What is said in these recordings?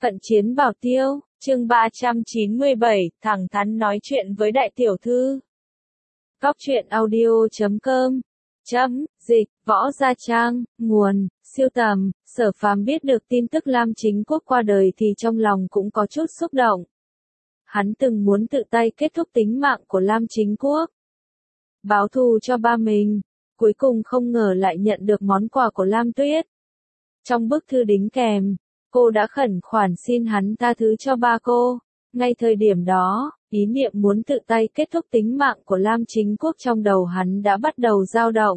Cận chiến bảo tiêu, chương 397, thẳng thắn nói chuyện với đại tiểu thư. Góc truyện audio.com Dịch, Võ Gia Trang, nguồn, siêu tầm. Sở Phàm biết được tin tức Lam Chính Quốc qua đời thì trong lòng cũng có chút xúc động. Hắn từng muốn tự tay kết thúc tính mạng của Lam Chính Quốc, báo thù cho ba mình, cuối cùng không ngờ lại nhận được món quà của Lam Tuyết. Trong bức thư đính kèm, cô đã khẩn khoản xin hắn tha thứ cho ba cô. Ngay thời điểm đó, ý niệm muốn tự tay kết thúc tính mạng của Lam Chính Quốc trong đầu hắn đã bắt đầu dao động.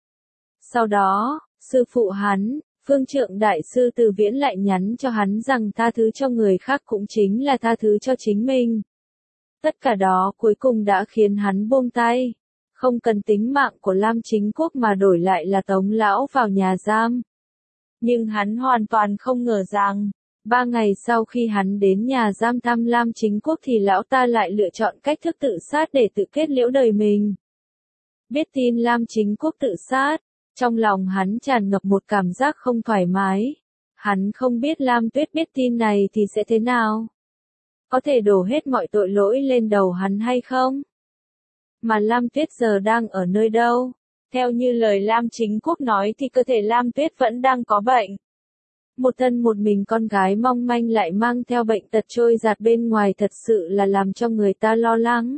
Sau đó, sư phụ hắn, Phương Trượng Đại Sư Từ Viễn lại nhắn cho hắn rằng tha thứ cho người khác cũng chính là tha thứ cho chính mình. Tất cả đó cuối cùng đã khiến hắn buông tay. Không cần tính mạng của Lam Chính Quốc mà đổi lại là tống lão vào nhà giam. Nhưng hắn hoàn toàn không ngờ rằng, 3 ngày sau khi hắn đến nhà giam thăm Lam Chính Quốc thì lão ta lại lựa chọn cách thức tự sát để tự kết liễu đời mình. Biết tin Lam Chính Quốc tự sát, trong lòng hắn tràn ngập một cảm giác không thoải mái. Hắn không biết Lam Tuyết biết tin này thì sẽ thế nào. Có thể đổ hết mọi tội lỗi lên đầu hắn hay không? Mà Lam Tuyết giờ đang ở nơi đâu? Theo như lời Lam Chính Quốc nói thì cơ thể Lam Tuyết vẫn đang có bệnh. Một thân một mình con gái mong manh lại mang theo bệnh tật trôi dạt bên ngoài thật sự là làm cho người ta lo lắng.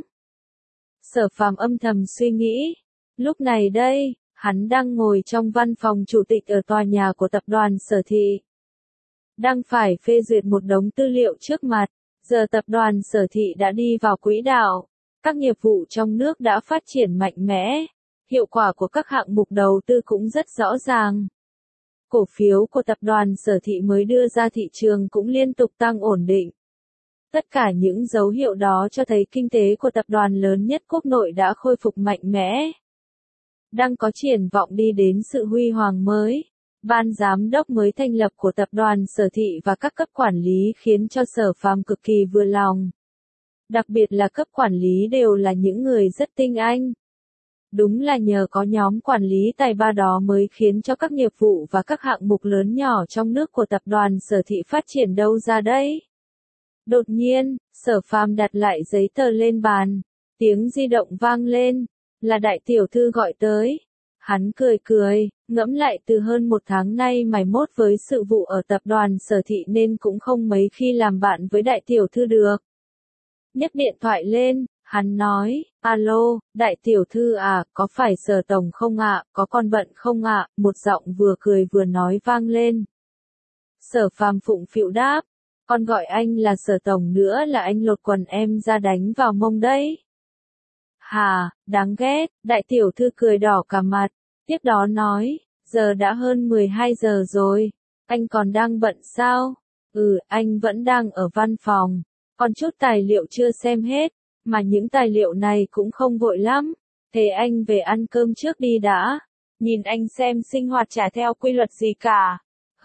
Sở Phàm âm thầm suy nghĩ. Lúc này đây, hắn đang ngồi trong văn phòng chủ tịch ở tòa nhà của tập đoàn Sở Thị. Đang phải phê duyệt một đống tư liệu trước mặt. Giờ tập đoàn Sở Thị đã đi vào quỹ đạo. Các nghiệp vụ trong nước đã phát triển mạnh mẽ. Hiệu quả của các hạng mục đầu tư cũng rất rõ ràng. Cổ phiếu của tập đoàn Sở Thị mới đưa ra thị trường cũng liên tục tăng ổn định. Tất cả những dấu hiệu đó cho thấy kinh tế của tập đoàn lớn nhất quốc nội đã khôi phục mạnh mẽ. Đang có triển vọng đi đến sự huy hoàng mới. Ban giám đốc mới thành lập của tập đoàn Sở Thị và các cấp quản lý khiến cho Sở Phàm cực kỳ vừa lòng. Đặc biệt là cấp quản lý đều là những người rất tinh anh. Đúng là nhờ có nhóm quản lý tài ba đó mới khiến cho các nghiệp vụ và các hạng mục lớn nhỏ trong nước của tập đoàn Sở Thị phát triển đâu ra đấy. Đột nhiên, Sở Phàm đặt lại giấy tờ lên bàn, tiếng di động vang lên, là đại tiểu thư gọi tới. Hắn cười cười, ngẫm lại từ hơn 1 tháng nay mày mốt với sự vụ ở tập đoàn Sở Thị nên cũng không mấy khi làm bạn với đại tiểu thư được. Nhấc điện thoại lên. Hắn nói, alo, đại tiểu thư à, có phải Sở tổng không ạ, có con bận không ạ, một giọng vừa cười vừa nói vang lên. Sở Phàm phụng phịu đáp, con gọi anh là Sở tổng nữa là anh lột quần em ra đánh vào mông đấy. Hà, đáng ghét, đại tiểu thư cười đỏ cả mặt, tiếp đó nói, giờ đã hơn 12 giờ rồi, anh còn đang bận sao? Anh vẫn đang ở văn phòng, còn chút tài liệu chưa xem hết. Mà những tài liệu này cũng không vội lắm, thế anh về ăn cơm trước đi đã, nhìn anh xem sinh hoạt chả theo quy luật gì cả.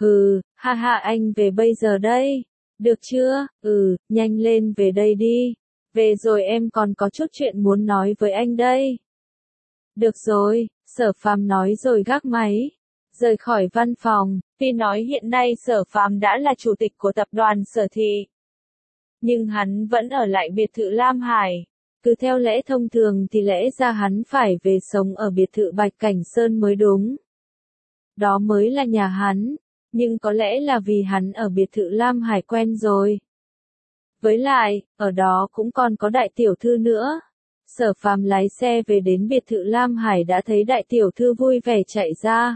Ha ha anh về bây giờ đây, được chưa? Nhanh lên về đây đi, về rồi em còn có chút chuyện muốn nói với anh đây. Được rồi, Sở Phàm nói rồi gác máy, rời khỏi văn phòng, tuy nói hiện nay Sở Phàm đã là chủ tịch của tập đoàn Sở Thị. Nhưng hắn vẫn ở lại biệt thự Lam Hải. Cứ theo lẽ thông thường thì lẽ ra hắn phải về sống ở biệt thự Bạch Cảnh Sơn mới đúng. Đó mới là nhà hắn, nhưng có lẽ là vì hắn ở biệt thự Lam Hải quen rồi. Với lại, ở đó cũng còn có đại tiểu thư nữa. Sở Phàm lái xe về đến biệt thự Lam Hải đã thấy đại tiểu thư vui vẻ chạy ra.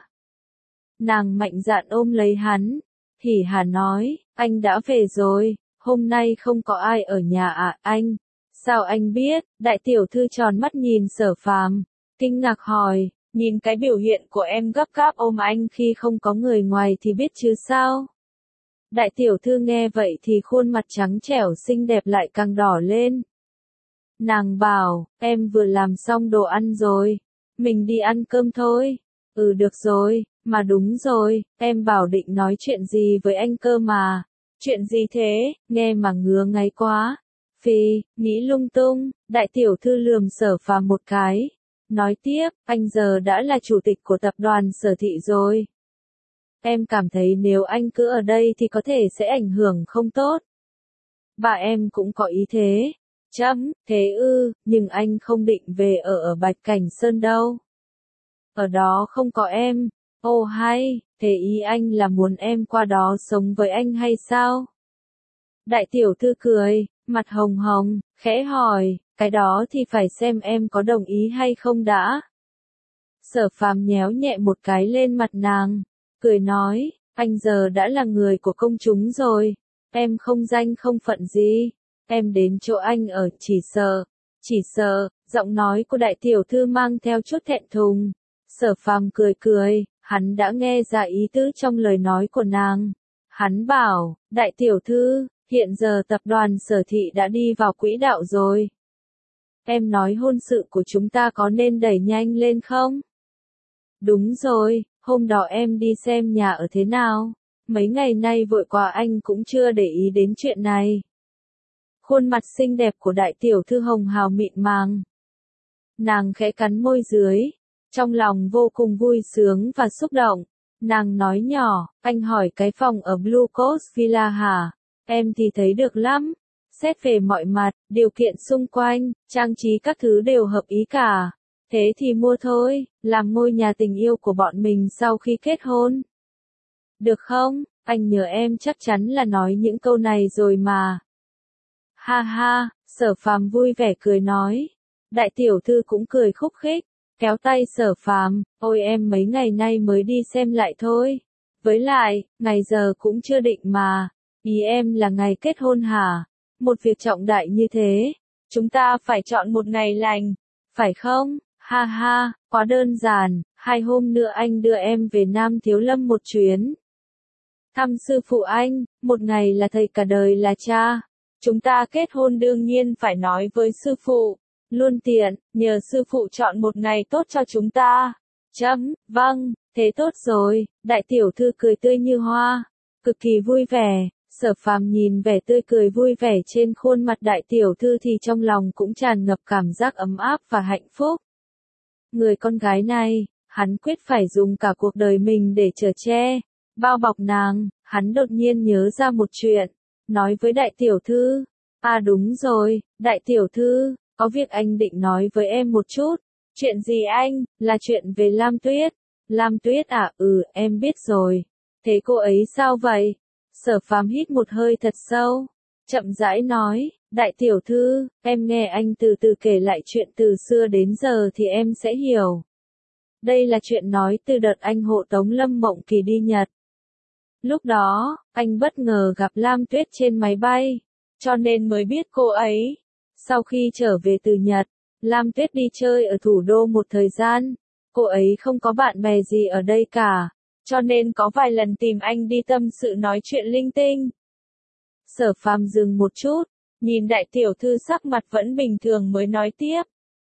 Nàng mạnh dạn ôm lấy hắn, hỉ hả nói, anh đã về rồi. Hôm nay không có ai ở nhà à anh? Sao anh biết? Đại tiểu thư tròn mắt nhìn Sở Phàm, kinh ngạc hỏi, nhìn cái biểu hiện của em gấp gáp ôm anh khi không có người ngoài thì biết chứ sao? Đại tiểu thư nghe vậy thì khuôn mặt trắng trẻo xinh đẹp lại càng đỏ lên. Nàng bảo, em vừa làm xong đồ ăn rồi, mình đi ăn cơm thôi. Được rồi, mà đúng rồi, em bảo định nói chuyện gì với anh cơ mà. Chuyện gì thế, nghe mà ngứa ngáy quá. Phi, nghĩ lung tung, đại tiểu thư lườm Sở Phàm một cái. Nói tiếp, anh giờ đã là chủ tịch của tập đoàn Sở Thị rồi. Em cảm thấy nếu anh cứ ở đây thì có thể sẽ ảnh hưởng không tốt. Bà em cũng có ý thế. Thế ư, nhưng anh không định về ở Bạch Cảnh Sơn đâu. Ở đó không có em. Ồ hay, thế ý anh là muốn em qua đó sống với anh hay sao? Đại tiểu thư cười, mặt hồng hồng, khẽ hỏi, cái đó thì phải xem em có đồng ý hay không đã. Sở Phàm nhéo nhẹ một cái lên mặt nàng, cười nói, anh giờ đã là người của công chúng rồi, em không danh không phận gì, em đến chỗ anh ở chỉ sợ, giọng nói của đại tiểu thư mang theo chút thẹn thùng. Sở Phàm cười cười, hắn đã nghe ra ý tứ trong lời nói của nàng. Hắn bảo, đại tiểu thư, hiện giờ tập đoàn Sở Thị đã đi vào quỹ đạo rồi. Em nói hôn sự của chúng ta có nên đẩy nhanh lên không? Đúng rồi, hôm đó em đi xem nhà ở thế nào? Mấy ngày nay vội quá anh cũng chưa để ý đến chuyện này. Khuôn mặt xinh đẹp của đại tiểu thư hồng hào mịn màng. Nàng khẽ cắn môi dưới, trong lòng vô cùng vui sướng và xúc động. Nàng nói nhỏ, anh hỏi cái phòng ở Blue Coast Villa hả? Em thì thấy được lắm. Xét về mọi mặt, điều kiện xung quanh, trang trí các thứ đều hợp ý cả. Thế thì mua thôi, làm ngôi nhà tình yêu của bọn mình sau khi kết hôn. Được không? Anh nhớ em chắc chắn là nói những câu này rồi mà. Ha ha, Sở Phàm vui vẻ cười nói. Đại tiểu thư cũng cười khúc khích, kéo tay Sở Phàm, ôi em mấy ngày nay mới đi xem lại thôi. Với lại, ngày giờ cũng chưa định mà. Ý em là ngày kết hôn hả? Một việc trọng đại như thế, chúng ta phải chọn một ngày lành, phải không? Ha ha, quá đơn giản, 2 hôm nữa anh đưa em về Nam Thiếu Lâm một chuyến. Thăm sư phụ anh, một ngày là thầy cả đời là cha. Chúng ta kết hôn đương nhiên phải nói với sư phụ, luôn tiện, nhờ sư phụ chọn một ngày tốt cho chúng ta. Vâng, thế tốt rồi, đại tiểu thư cười tươi như hoa, cực kỳ vui vẻ. Sở Phàm nhìn vẻ tươi cười vui vẻ trên khuôn mặt đại tiểu thư thì trong lòng cũng tràn ngập cảm giác ấm áp và hạnh phúc. Người con gái này, hắn quyết phải dùng cả cuộc đời mình để chở che, bao bọc nàng. Hắn đột nhiên nhớ ra một chuyện, nói với đại tiểu thư, à đúng rồi, đại tiểu thư, có việc anh định nói với em một chút. Chuyện gì anh? Là chuyện về Lam Tuyết. Lam Tuyết à? Em biết rồi. Thế cô ấy sao vậy? Sở Phàm hít một hơi thật sâu, chậm rãi nói, đại tiểu thư, em nghe anh từ từ kể lại chuyện từ xưa đến giờ thì em sẽ hiểu. Đây là chuyện nói từ đợt anh hộ tống Lâm Mộng Kỳ đi Nhật. Lúc đó, anh bất ngờ gặp Lam Tuyết trên máy bay, cho nên mới biết cô ấy. Sau khi trở về từ Nhật, Lam Tuyết đi chơi ở thủ đô một thời gian, cô ấy không có bạn bè gì ở đây cả. Cho nên có vài lần tìm anh đi tâm sự nói chuyện linh tinh. Sở Phàm dừng một chút, nhìn đại tiểu thư sắc mặt vẫn bình thường mới nói tiếp.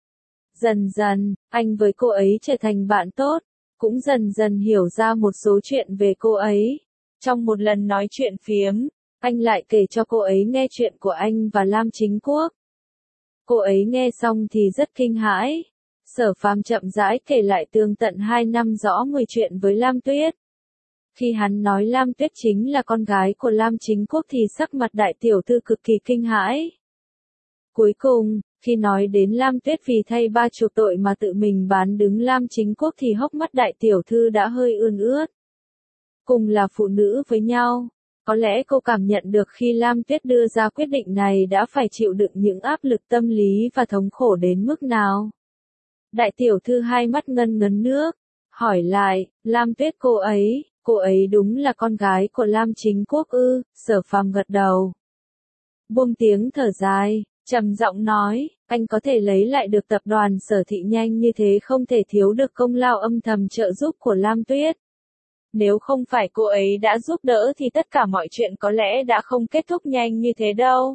Dần dần, anh với cô ấy trở thành bạn tốt, cũng dần dần hiểu ra một số chuyện về cô ấy. Trong một lần nói chuyện phiếm, anh lại kể cho cô ấy nghe chuyện của anh và Lam Chính Quốc. Cô ấy nghe xong thì rất kinh hãi. Sở Phàm chậm rãi kể lại tường tận 2 năm rõ 10 chuyện với Lam Tuyết. Khi hắn nói Lam Tuyết chính là con gái của Lam Chính Quốc thì sắc mặt đại tiểu thư cực kỳ kinh hãi. Cuối cùng, khi nói đến Lam Tuyết vì thay ba chuộc tội mà tự mình bán đứng Lam Chính Quốc thì hốc mắt đại tiểu thư đã hơi ươn ướt. Cùng là phụ nữ với nhau, có lẽ cô cảm nhận được khi Lam Tuyết đưa ra quyết định này đã phải chịu đựng những áp lực tâm lý và thống khổ đến mức nào. Đại tiểu thư hai mắt ngân ngấn nước, hỏi lại, Lam Tuyết cô ấy đúng là con gái của Lam Chính Quốc ư? Sở Phàm gật đầu. Buông tiếng thở dài, trầm giọng nói, anh có thể lấy lại được tập đoàn Sở Thị nhanh như thế không thể thiếu được công lao âm thầm trợ giúp của Lam Tuyết. Nếu không phải cô ấy đã giúp đỡ thì tất cả mọi chuyện có lẽ đã không kết thúc nhanh như thế đâu.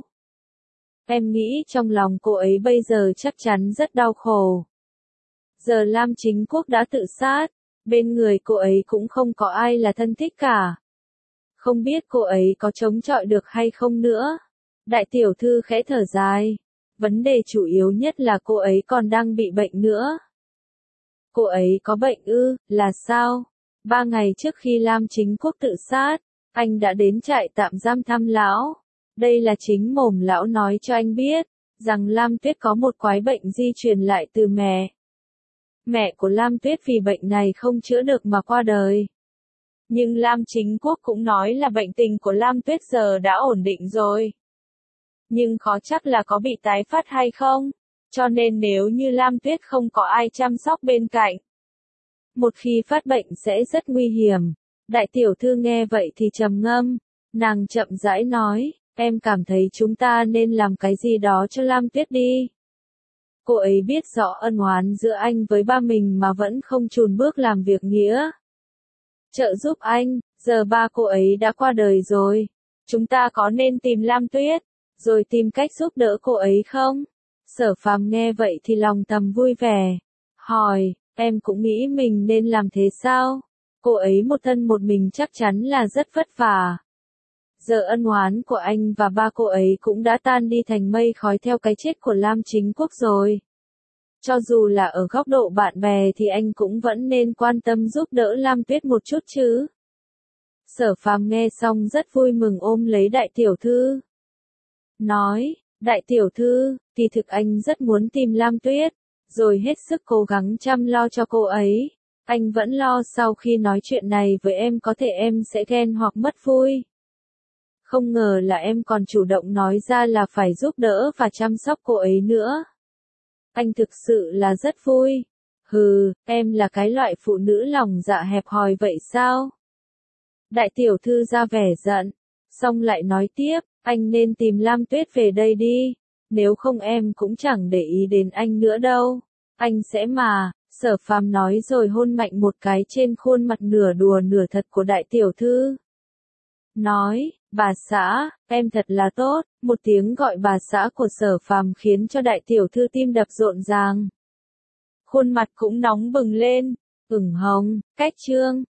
Em nghĩ trong lòng cô ấy bây giờ chắc chắn rất đau khổ. Giờ Lam Chính Quốc đã tự sát, bên người cô ấy cũng không có ai là thân thích cả. Không biết cô ấy có chống chọi được hay không nữa. Đại tiểu thư khẽ thở dài. Vấn đề chủ yếu nhất là cô ấy còn đang bị bệnh nữa. Cô ấy có bệnh ư? Là sao? 3 ngày trước khi Lam Chính Quốc tự sát, anh đã đến trại tạm giam thăm lão. Đây là chính mồm lão nói cho anh biết, rằng Lam Tuyết có một quái bệnh di truyền lại từ mẹ. Mẹ của Lam Tuyết vì bệnh này không chữa được mà qua đời. Nhưng Lam Chính Quốc cũng nói là bệnh tình của Lam Tuyết giờ đã ổn định rồi. Nhưng khó chắc là có bị tái phát hay không, cho nên nếu như Lam Tuyết không có ai chăm sóc bên cạnh, một khi phát bệnh sẽ rất nguy hiểm. Đại tiểu thư nghe vậy thì trầm ngâm, nàng chậm rãi nói, em cảm thấy chúng ta nên làm cái gì đó cho Lam Tuyết đi. Cô ấy biết rõ ân oán giữa anh với ba mình mà vẫn không chùn bước làm việc nghĩa. Trợ giúp anh, giờ ba cô ấy đã qua đời rồi. Chúng ta có nên tìm Lam Tuyết, rồi tìm cách giúp đỡ cô ấy không? Sở Phàm nghe vậy thì lòng thầm vui vẻ. Hỏi, em cũng nghĩ mình nên làm thế sao? Cô ấy một thân một mình chắc chắn là rất vất vả. Giờ ân oán của anh và ba cô ấy cũng đã tan đi thành mây khói theo cái chết của Lam Chính Quốc rồi. Cho dù là ở góc độ bạn bè thì anh cũng vẫn nên quan tâm giúp đỡ Lam Tuyết một chút chứ. Sở Phàm nghe xong rất vui mừng ôm lấy đại tiểu thư. Nói, đại tiểu thư, kỳ thực anh rất muốn tìm Lam Tuyết, rồi hết sức cố gắng chăm lo cho cô ấy. Anh vẫn lo sau khi nói chuyện này với em có thể em sẽ ghen hoặc mất vui. Không ngờ là em còn chủ động nói ra là phải giúp đỡ và chăm sóc cô ấy nữa. Anh thực sự là rất vui. Hừ, em là cái loại phụ nữ lòng dạ hẹp hòi vậy sao? Đại tiểu thư ra vẻ giận, xong lại nói tiếp, anh nên tìm Lam Tuyết về đây đi, nếu không em cũng chẳng để ý đến anh nữa đâu. Anh sẽ mà, Sở Phàm nói rồi hôn mạnh một cái trên khuôn mặt nửa đùa nửa thật của đại tiểu thư. Nói, bà xã, em thật là tốt, một tiếng gọi bà xã của Sở Phàm khiến cho đại tiểu thư tim đập rộn ràng. Khuôn mặt cũng nóng bừng lên, ửng hồng, cách trương.